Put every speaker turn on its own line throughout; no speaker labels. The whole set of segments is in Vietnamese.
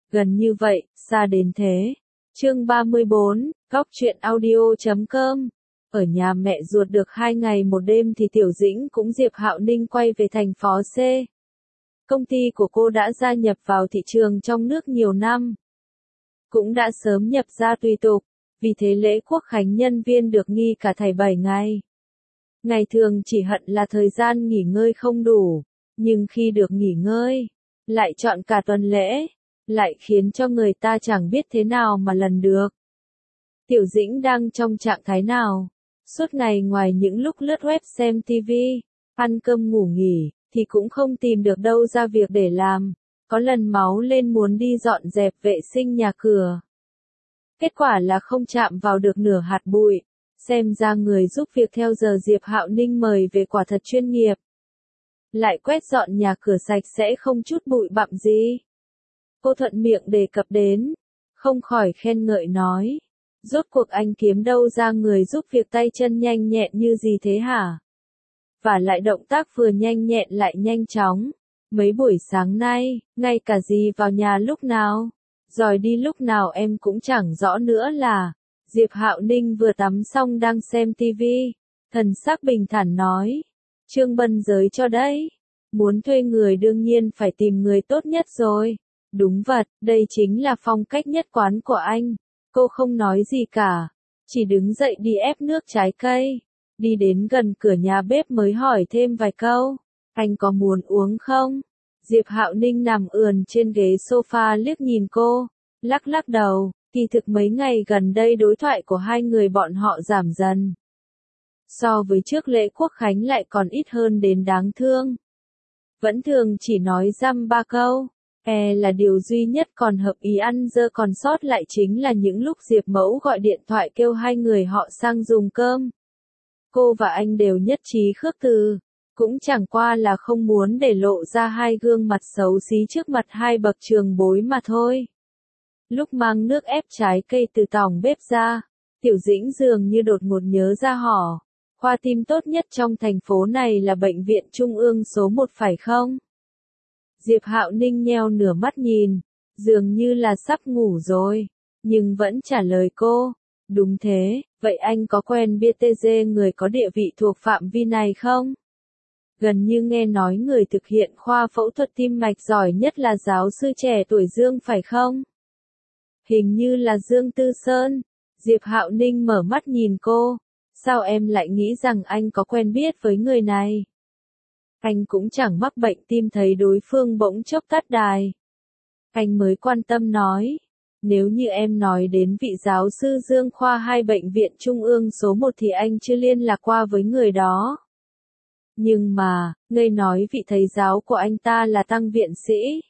Gần như vậy, xa đến thế. Chương 34, Góc truyện audio.com. Ở nhà mẹ ruột được 2 ngày 1 đêm thì Tiểu Dĩnh cũng Diệp Hạo Ninh quay về thành phố C. Công ty của cô đã gia nhập vào thị trường trong nước nhiều năm. Cũng đã sớm nhập ra tùy tục, vì thế lễ quốc khánh nhân viên được nghỉ cả thảy 7 ngày. Ngày thường chỉ hận là thời gian nghỉ ngơi không đủ, nhưng khi được nghỉ ngơi, lại chọn cả tuần lễ, lại khiến cho người ta chẳng biết thế nào mà lần được. Tiểu Dĩnh đang trong trạng thái nào? Suốt ngày ngoài những lúc lướt web xem TV, ăn cơm ngủ nghỉ, thì cũng không tìm được đâu ra việc để làm. Có lần máu lên muốn đi dọn dẹp vệ sinh nhà cửa. Kết quả là không chạm vào được nửa hạt bụi. Xem ra người giúp việc theo giờ Diệp Hạo Ninh mời về quả thật chuyên nghiệp. Lại quét dọn nhà cửa sạch sẽ không chút bụi bặm gì. Cô thuận miệng đề cập đến, không khỏi khen ngợi nói. Rốt cuộc anh kiếm đâu ra người giúp việc tay chân nhanh nhẹn như gì thế hả? Và lại động tác vừa nhanh nhẹn lại nhanh chóng. Mấy buổi sáng nay, ngay cả gì vào nhà lúc nào, rồi đi lúc nào em cũng chẳng rõ nữa là. Diệp Hạo Ninh vừa tắm xong đang xem TV, thần sắc bình thản nói. Trương Bân giới cho đấy. Muốn thuê người đương nhiên phải tìm người tốt nhất rồi. Đúng vật, đây chính là phong cách nhất quán của anh. Cô không nói gì cả, chỉ đứng dậy đi ép nước trái cây. Đi đến gần cửa nhà bếp mới hỏi thêm vài câu. Anh có muốn uống không? Diệp Hạo Ninh nằm ườn trên ghế sofa liếc nhìn cô, lắc lắc đầu. Kỳ thực mấy ngày gần đây đối thoại của hai người bọn họ giảm dần. So với trước lễ quốc khánh lại còn ít hơn đến đáng thương. Vẫn thường chỉ nói dăm ba câu. Là điều duy nhất còn hợp ý ăn dơ, còn sót lại chính là những lúc Diệp Mẫu gọi điện thoại kêu hai người họ sang dùng cơm. Cô và anh đều nhất trí khước từ, cũng chẳng qua là không muốn để lộ ra hai gương mặt xấu xí trước mặt hai bậc trường bối mà thôi. Lúc mang nước ép trái cây từ tòng bếp ra, Tiểu Dĩnh dường như đột ngột nhớ ra họ. Khoa tim tốt nhất trong thành phố này là bệnh viện Trung ương số 1 phải không? Diệp Hạo Ninh nheo nửa mắt nhìn, dường như là sắp ngủ rồi, nhưng vẫn trả lời cô. Đúng thế, vậy anh có quen BTG người có địa vị thuộc phạm vi này không? Gần như nghe nói người thực hiện khoa phẫu thuật tim mạch giỏi nhất là giáo sư trẻ tuổi Dương phải không? Hình như là Dương Tư Sơn. Diệp Hạo Ninh mở mắt nhìn cô. Sao em lại nghĩ rằng anh có quen biết với người này? Anh cũng chẳng mắc bệnh tim, thấy đối phương bỗng chốc tắt đài. Anh mới quan tâm nói. Nếu như em nói đến vị giáo sư Dương khoa 2 bệnh viện Trung ương số 1 thì anh chưa liên lạc qua với người đó. Nhưng mà, ngươi nói vị thầy giáo của anh ta là Tăng viện sĩ.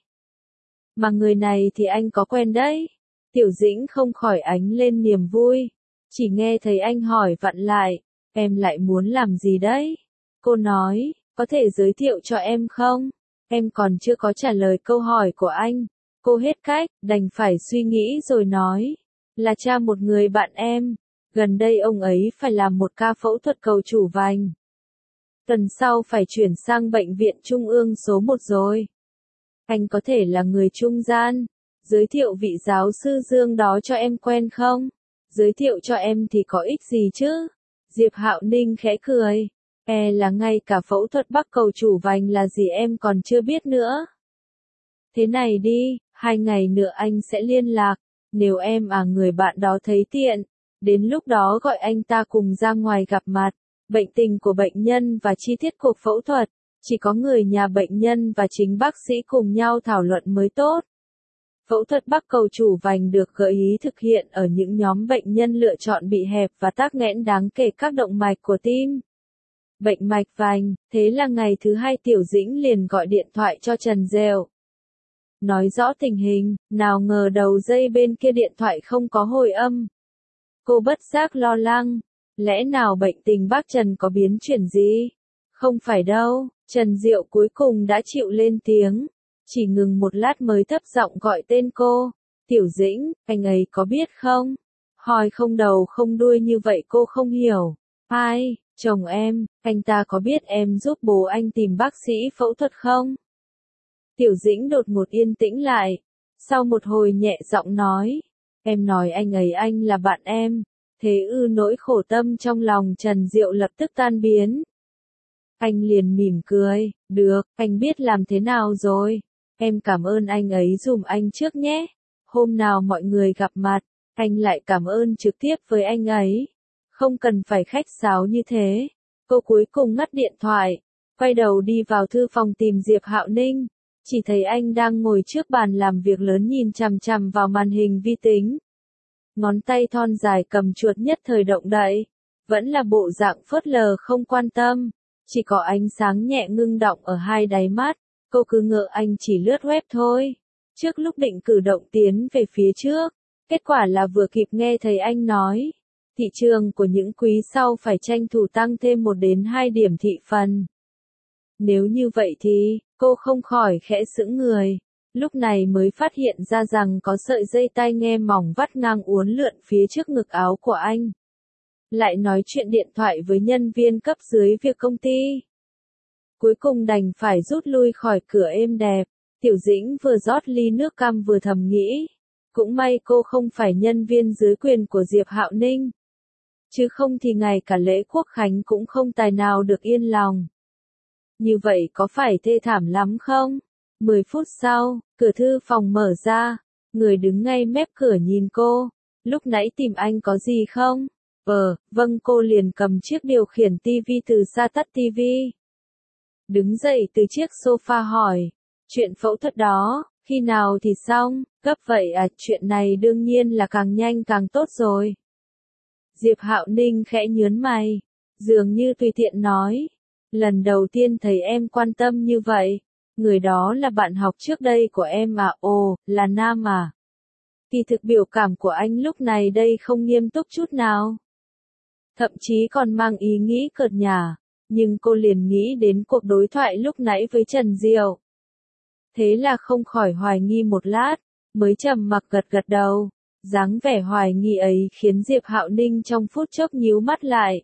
Mà người này thì anh có quen đấy. Tiểu Dĩnh không khỏi ánh lên niềm vui. Chỉ nghe thấy anh hỏi vặn lại. Em lại muốn làm gì đấy? Cô nói, có thể giới thiệu cho em không? Em còn chưa có trả lời câu hỏi của anh. Cô hết cách, đành phải suy nghĩ rồi nói. Là cha một người bạn em. Gần đây ông ấy phải làm một ca phẫu thuật cầu chủ vành. Tuần sau phải chuyển sang bệnh viện Trung ương số 1 rồi. Anh có thể là người trung gian. Giới thiệu vị giáo sư Dương đó cho em quen không? Giới thiệu cho em thì có ích gì chứ? Diệp Hạo Ninh khẽ cười. Là ngay cả phẫu thuật bắc cầu chủ vành là gì em còn chưa biết nữa. Thế này đi, 2 ngày nữa anh sẽ liên lạc. Nếu em người bạn đó thấy tiện, đến lúc đó gọi anh ta cùng ra ngoài gặp mặt. Bệnh tình của bệnh nhân và chi tiết cuộc phẫu thuật, chỉ có người nhà bệnh nhân và chính bác sĩ cùng nhau thảo luận mới tốt. Phẫu thuật bắc cầu chủ vành được gợi ý thực hiện ở những nhóm bệnh nhân lựa chọn bị hẹp và tắc nghẽn đáng kể các động mạch của tim. Bệnh mạch vành, thế là ngày thứ 2 Tiểu Dĩnh liền gọi điện thoại cho Trần Dều. Nói rõ tình hình, nào ngờ đầu dây bên kia điện thoại không có hồi âm. Cô bất giác lo lắng, lẽ nào bệnh tình bác Trần có biến chuyển gì? Không phải đâu, Trần Diệu cuối cùng đã chịu lên tiếng. Chỉ ngừng một lát mới thấp giọng gọi tên cô. Tiểu Dĩnh, anh ấy có biết không? Hỏi không đầu không đuôi như vậy cô không hiểu. Ai, chồng em, anh ta có biết em giúp bố anh tìm bác sĩ phẫu thuật không? Tiểu Dĩnh đột ngột yên tĩnh lại. Sau một hồi nhẹ giọng nói, em nói anh ấy anh là bạn em, thế ư? Nỗi khổ tâm trong lòng Trần Diệu lập tức tan biến. Anh liền mỉm cười, được, anh biết làm thế nào rồi, em cảm ơn anh ấy giùm anh trước nhé, hôm nào mọi người gặp mặt, anh lại cảm ơn trực tiếp với anh ấy, không cần phải khách sáo như thế. Cô cuối cùng ngắt điện thoại, quay đầu đi vào thư phòng tìm Diệp Hạo Ninh, chỉ thấy anh đang ngồi trước bàn làm việc lớn nhìn chằm chằm vào màn hình vi tính. Ngón tay thon dài cầm chuột nhất thời động đậy, vẫn là bộ dạng phớt lờ không quan tâm, chỉ có ánh sáng nhẹ ngưng đọng ở hai đáy mắt, cô cứ ngỡ anh chỉ lướt web thôi. Trước lúc định cử động tiến về phía trước, kết quả là vừa kịp nghe thấy anh nói, thị trường của những quý sau phải tranh thủ tăng thêm 1 đến 2 điểm thị phần. Nếu như vậy thì, cô không khỏi khẽ sững người, lúc này mới phát hiện ra rằng có sợi dây tai nghe mỏng vắt ngang uốn lượn phía trước ngực áo của anh. Lại nói chuyện điện thoại với nhân viên cấp dưới việc công ty. Cuối cùng đành phải rút lui khỏi cửa êm đẹp, Tiểu Dĩnh vừa rót ly nước cam vừa thầm nghĩ. Cũng may cô không phải nhân viên dưới quyền của Diệp Hạo Ninh. Chứ không thì ngày cả lễ Quốc Khánh cũng không tài nào được yên lòng. Như vậy có phải thê thảm lắm không? 10 phút sau, cửa thư phòng mở ra, người đứng ngay mép cửa nhìn cô. Lúc nãy tìm anh có gì không? Vâng, cô liền cầm chiếc điều khiển tivi từ xa tắt tivi. Đứng dậy từ chiếc sofa hỏi, chuyện phẫu thuật đó, khi nào thì xong? Gấp vậy à? Chuyện này đương nhiên là càng nhanh càng tốt rồi. Diệp Hạo Ninh khẽ nhướng mày, dường như tùy tiện nói, lần đầu tiên thấy em quan tâm như vậy, người đó là bạn học trước đây của em à? Ồ, là nam à? Kỳ thực biểu cảm của anh lúc này đây không nghiêm túc chút nào. Thậm chí còn mang ý nghĩ cợt nhả, nhưng cô liền nghĩ đến cuộc đối thoại lúc nãy với Trần Diệu. Thế là không khỏi hoài nghi một lát, mới trầm mặc gật gật đầu. Dáng vẻ hoài nghi ấy khiến Diệp Hạo Ninh trong phút chốc nhíu mắt lại.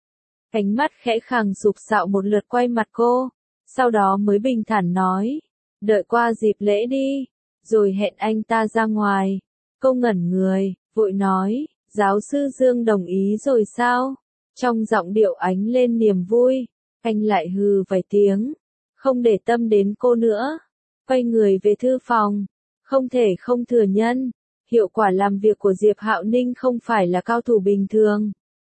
Ánh mắt khẽ khàng sụp sạo một lượt quay mặt cô, sau đó mới bình thản nói, đợi qua dịp lễ đi, rồi hẹn anh ta ra ngoài. Cô ngẩn người, vội nói, giáo sư Dương đồng ý rồi sao? Trong giọng điệu ánh lên niềm vui, anh lại hừ vài tiếng, không để tâm đến cô nữa, quay người về thư phòng. Không thể không thừa nhận, hiệu quả làm việc của Diệp Hạo Ninh không phải là cao thủ bình thường.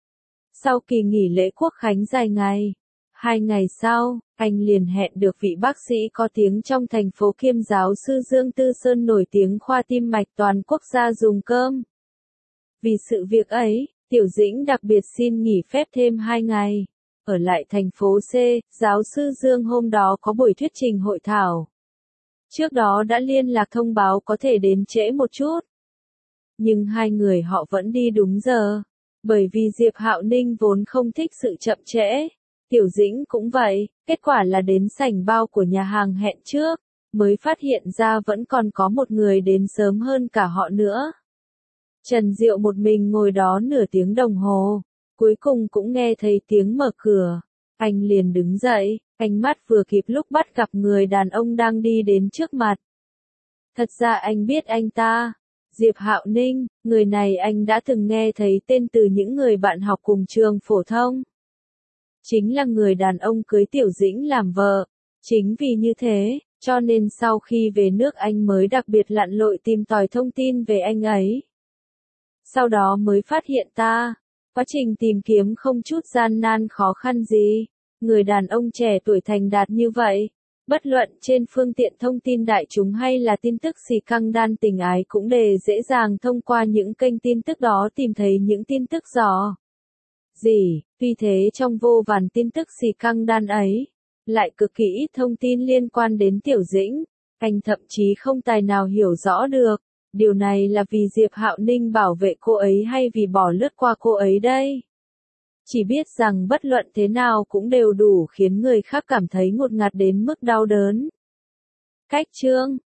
Sau kỳ nghỉ lễ Quốc Khánh dài ngày, 2 ngày sau, anh liền hẹn được vị bác sĩ có tiếng trong thành phố kiêm giáo sư Dương Tư Sơn nổi tiếng khoa tim mạch toàn quốc gia dùng cơm. Vì sự việc ấy, Tiểu Dĩnh đặc biệt xin nghỉ phép thêm 2 ngày. Ở lại thành phố C, giáo sư Dương hôm đó có buổi thuyết trình hội thảo. Trước đó đã liên lạc thông báo có thể đến trễ một chút. Nhưng hai người họ vẫn đi đúng giờ. Bởi vì Diệp Hạo Ninh vốn không thích sự chậm trễ. Tiểu Dĩnh cũng vậy, kết quả là đến sảnh bao của nhà hàng hẹn trước, mới phát hiện ra vẫn còn có một người đến sớm hơn cả họ nữa. Trần Diệu một mình ngồi đó nửa tiếng đồng hồ, cuối cùng cũng nghe thấy tiếng mở cửa. Anh liền đứng dậy, ánh mắt vừa kịp lúc bắt gặp người đàn ông đang đi đến trước mặt. Thật ra anh biết anh ta, Diệp Hạo Ninh, người này anh đã từng nghe thấy tên từ những người bạn học cùng trường phổ thông. Chính là người đàn ông cưới Tiểu Dĩnh làm vợ. Chính vì như thế, cho nên sau khi về nước anh mới đặc biệt lặn lội tìm tòi thông tin về anh ấy. Sau đó mới phát hiện ta, quá trình tìm kiếm không chút gian nan khó khăn gì. Người đàn ông trẻ tuổi thành đạt như vậy, bất luận trên phương tiện thông tin đại chúng hay là tin tức xì căng đan tình ái cũng đều dễ dàng thông qua những kênh tin tức đó tìm thấy những tin tức dò gì. Tuy thế trong vô vàn tin tức xì căng đan ấy, lại cực kỳ ít thông tin liên quan đến Tiểu Dĩnh, anh thậm chí không tài nào hiểu rõ được. Điều này là vì Diệp Hạo Ninh bảo vệ cô ấy hay vì bỏ lướt qua cô ấy đây? Chỉ biết rằng bất luận thế nào cũng đều đủ khiến người khác cảm thấy ngột ngạt đến mức đau đớn. Cách chương